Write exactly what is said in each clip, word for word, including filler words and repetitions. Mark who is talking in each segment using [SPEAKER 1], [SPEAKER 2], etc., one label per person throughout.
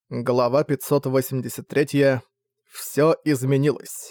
[SPEAKER 1] Глава пятьсот восемьдесят три. Всё изменилось.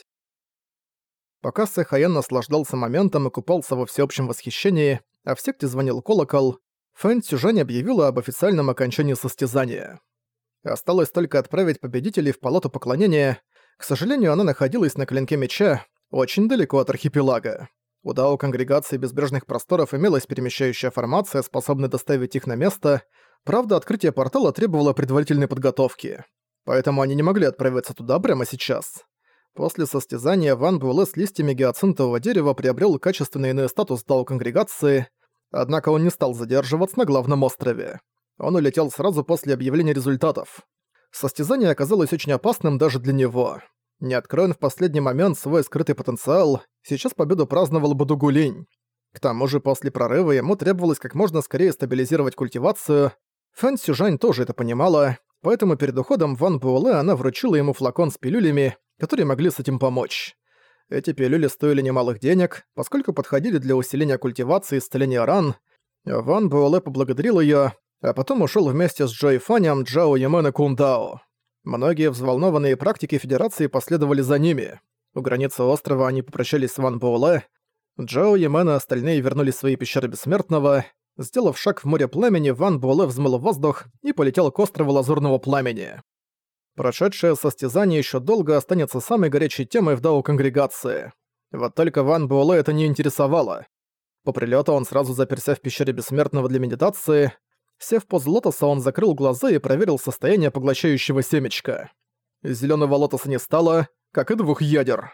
[SPEAKER 1] Пока Сэхаян наслаждался моментом и купался во всеобщем восхищении, а в секте звонил колокол, Фэн Цюжань объявила об официальном окончании состязания. Осталось только отправить победителей в палату поклонения. К сожалению, она находилась на клинке меча, очень далеко от архипелага. У Дао Конгрегации Безбрежных Просторов имелась перемещающая формация, способная доставить их на место. Правда, открытие портала требовало предварительной подготовки, поэтому они не могли отправиться туда прямо сейчас. После состязания Ван Буэлэ с листьями гиацинтового дерева приобрел качественный иной статус Дао Конгрегации, однако он не стал задерживаться на главном острове. Он улетел сразу после объявления результатов. Состязание оказалось очень опасным даже для него. Не откроен в последний момент свой скрытый потенциал, сейчас победу праздновал бы Дугулинь. К тому же после прорыва ему требовалось как можно скорее стабилизировать культивацию. Фэн Цюжань тоже это понимала, поэтому перед уходом Ван Буэлэ она вручила ему флакон с пилюлями, которые могли с этим помочь. Эти пилюли стоили немалых денег, поскольку подходили для усиления культивации и исцеления ран. Ван Буэлэ поблагодарил её, а потом ушёл вместе с Джои Фанем, Джао Ямен и Кундао. Многие взволнованные практики Федерации последовали за ними. У границы острова они попрощались с Ван Буэлэ. Джао Ямен и остальные вернулись в свои пещеры Бессмертного. Сделав шаг в море пламени, Ван Буэлэ взмыл в воздух и полетел к острову Лазурного Пламени. Прошедшее состязание ещё долго останется самой горячей темой в Дао Конгрегации. Вот только Ван Буэлэ это не интересовало. По прилёту он сразу заперся в пещере Бессмертного для медитации. Сев в позу лотоса, он закрыл глаза и проверил состояние поглощающего семечка. Зелёного лотоса не стало, как и двух ядер.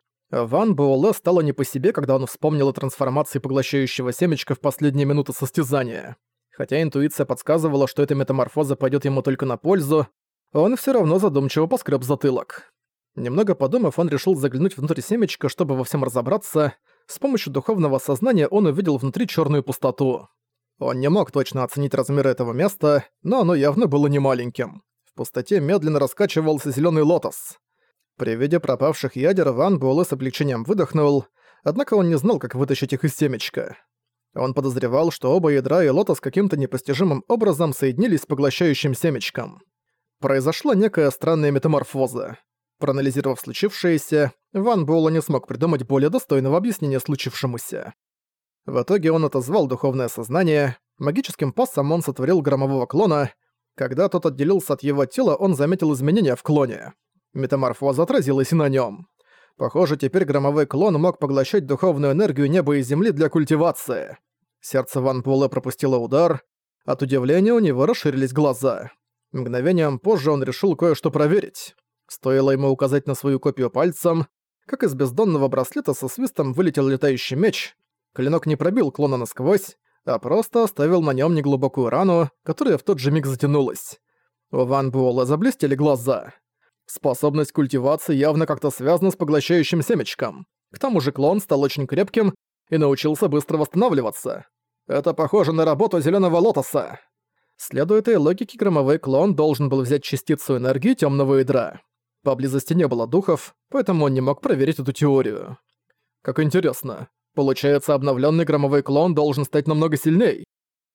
[SPEAKER 1] Ван Буэлэ стало не по себе, когда он вспомнил о трансформации поглощающего семечка в последние минуты состязания. Хотя интуиция подсказывала, что эта метаморфоза пойдёт ему только на пользу, он всё равно задумчиво поскреб затылок. Немного подумав, он решил заглянуть внутрь семечка, чтобы во всем разобраться. С помощью духовного сознания он увидел внутри чёрную пустоту. Он не мог точно оценить размеры этого места, но оно явно было немаленьким. В пустоте медленно раскачивался зелёный лотос. При виде пропавших ядер Ван Буэлэ с облегчением выдохнул, однако он не знал, как вытащить их из семечка. Он подозревал, что оба ядра и лотос каким-то непостижимым образом соединились с поглощающим семечком. Произошла некая странная метаморфоза. Проанализировав случившееся, Ван Буэлэ не смог придумать более достойного объяснения случившемуся. В итоге он отозвал духовное сознание, магическим пассом он сотворил громового клона. Когда тот отделился от его тела, он заметил изменения в клоне. Метаморфоза отразилась и на нём. Похоже, теперь громовой клон мог поглощать духовную энергию неба и земли для культивации. Сердце Ван Буэлэ пропустило удар. От удивления у него расширились глаза. Мгновением позже он решил кое-что проверить. Стоило ему указать на свою копию пальцем, как из бездонного браслета со свистом вылетел летающий меч. Клинок не пробил клона насквозь, а просто оставил на нём неглубокую рану, которая в тот же миг затянулась. У Ван Буэлэ заблестели глаза. Способность культивации явно как-то связана с поглощающим семечком. К тому же клон стал очень крепким и научился быстро восстанавливаться. Это похоже на работу зелёного лотоса. Следуя этой логике, громовой клон должен был взять частицу энергии тёмного ядра. Поблизости не было духов, поэтому он не мог проверить эту теорию. Как интересно. Получается, обновлённый громовой клон должен стать намного сильней.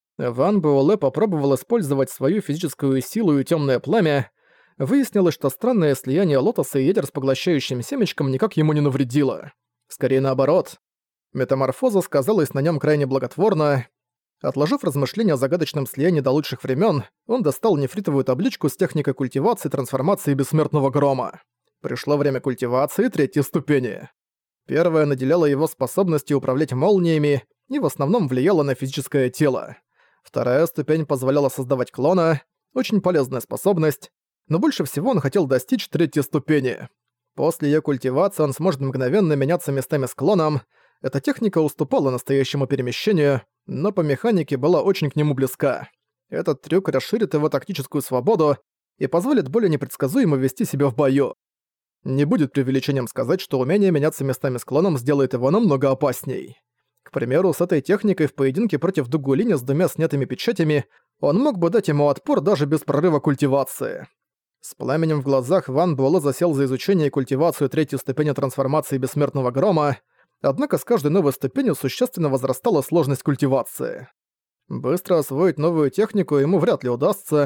[SPEAKER 1] Ван Буэлэ попробовал использовать свою физическую силу и тёмное пламя. Выяснилось, что странное слияние лотоса и ядер с поглощающим семечком никак ему не навредило. Скорее наоборот. Метаморфоза сказалась на нём крайне благотворно. Отложив размышления о загадочном слиянии до лучших времён, он достал нефритовую табличку с техникой культивации, трансформации бессмертного грома. Пришло время культивации третьей ступени. Первая наделяла его способностью управлять молниями и в основном влияла на физическое тело. Вторая ступень позволяла создавать клона, очень полезная способность, но больше всего он хотел достичь третьей ступени. После её культивации он сможет мгновенно меняться местами с клоном. Эта техника уступала настоящему перемещению, но по механике была очень к нему близка. Этот трюк расширит его тактическую свободу и позволит более непредсказуемо вести себя в бою. Не будет преувеличением сказать, что умение меняться местами с клоном сделает его намного опасней. К примеру, с этой техникой в поединке против Дугулиня с двумя снятыми печатями он мог бы дать ему отпор даже без прорыва культивации. С пламенем в глазах Ван Буэлэ засел за изучение и культивацию третьей ступени трансформации бессмертного грома, однако с каждой новой ступенью существенно возрастала сложность культивации. Быстро освоить новую технику ему вряд ли удастся,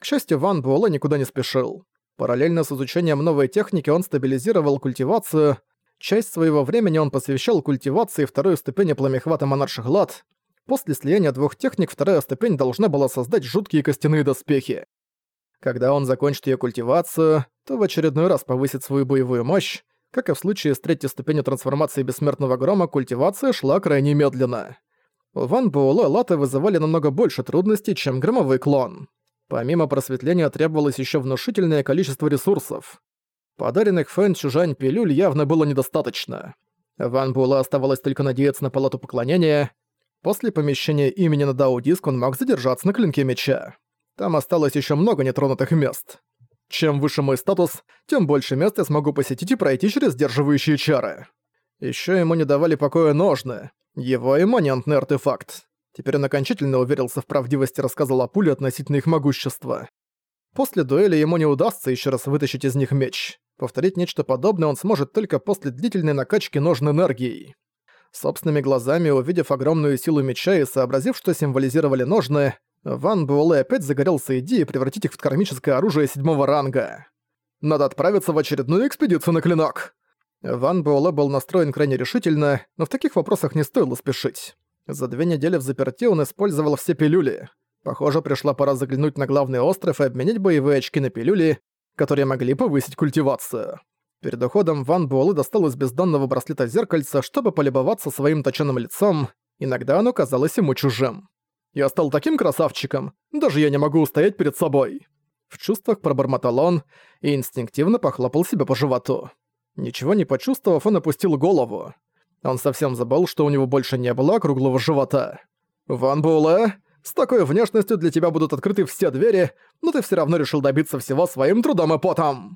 [SPEAKER 1] К счастью, Ван Буэлэ никуда не спешил. Параллельно с изучением новой техники он стабилизировал культивацию. Часть своего времени он посвящал культивации второй ступени пламяхвата монарших лад. После слияния двух техник вторая ступень должна была создать жуткие костяные доспехи. Когда он закончит её культивацию, то в очередной раз повысит свою боевую мощь. Как и в случае с третьей ступенью трансформации Бессмертного Грома, культивация шла крайне медленно. У Ван Буэлэ латы вызывали намного больше трудностей, чем громовой клон. Помимо просветления требовалось ещё внушительное количество ресурсов. Подаренных Фэн Чжань пилюль явно было недостаточно. Ван Буэлэ оставалось только надеяться на палату поклонения. После помещения имени на Дао-диск он мог задержаться на клинке меча. Там осталось ещё много нетронутых мест. Чем выше мой статус, тем больше мест я смогу посетить и пройти через сдерживающие чары. Ещё ему не давали покоя ножны. Его имманентный артефакт. Теперь он окончательно уверился в правдивости рассказа Лапули относительно их могущества. После дуэли ему не удастся ещё раз вытащить из них меч. Повторить нечто подобное он сможет только после длительной накачки ножн энергией. Собственными глазами увидев огромную силу меча и сообразив, что символизировали ножны, Ван Буэлэ опять загорелся идеей превратить их в кармическое оружие седьмого ранга. «Надо отправиться в очередную экспедицию на клинок!» Ван Буэлэ был настроен крайне решительно, но в таких вопросах не стоило спешить. За две недели в заперти он использовал все пилюли. Похоже, пришла пора заглянуть на главный остров и обменять боевые очки на пилюли, которые могли повысить культивацию. Перед уходом Ван Буэлэ достал из бездонного браслета зеркальца, чтобы полюбоваться своим точёным лицом. Иногда оно казалось ему чужим. «Я стал таким красавчиком, даже я не могу устоять перед собой!» В чувствах пробормотал он и инстинктивно похлопал себя по животу. Ничего не почувствовав, он опустил голову. Он совсем забыл, что у него больше не было округлого живота. «Ван Буэлэ, с такой внешностью для тебя будут открыты все двери, но ты всё равно решил добиться всего своим трудом и потом!»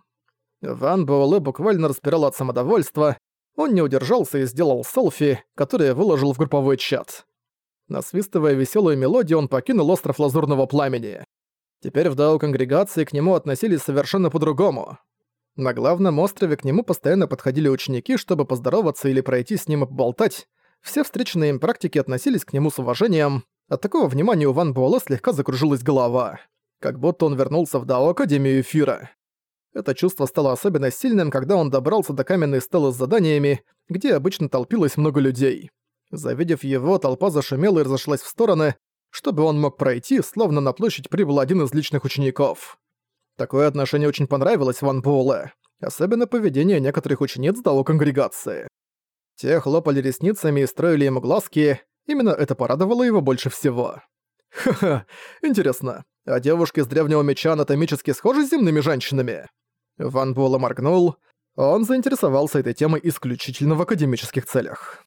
[SPEAKER 1] Ван Буэлэ буквально распирал от самодовольства. Он не удержался и сделал селфи, которое выложил в групповой чат. Насвистывая веселую мелодию, он покинул остров Лазурного Пламени. Теперь в Дао-конгрегации к нему относились совершенно по-другому. На главном острове к нему постоянно подходили ученики, чтобы поздороваться или пройти с ним и поболтать. Все встреченные им практики относились к нему с уважением. От такого внимания у Ван Буэлэ слегка закружилась голова. Как будто он вернулся в Дао-академию Эфира. Это чувство стало особенно сильным, когда он добрался до каменной стелы с заданиями, где обычно толпилось много людей. Завидев его, толпа зашумела и разошлась в стороны, чтобы он мог пройти, словно на площадь прибыл один из личных учеников. Такое отношение очень понравилось Ван Буэлэ, особенно поведение некоторых учениц Дао-конгрегации. Те хлопали ресницами и строили ему глазки, именно это порадовало его больше всего. «Ха-ха, интересно, а девушки с древнего меча анатомически схожи с земными женщинами?» Ван Буэлэ моргнул, он заинтересовался этой темой исключительно в академических целях.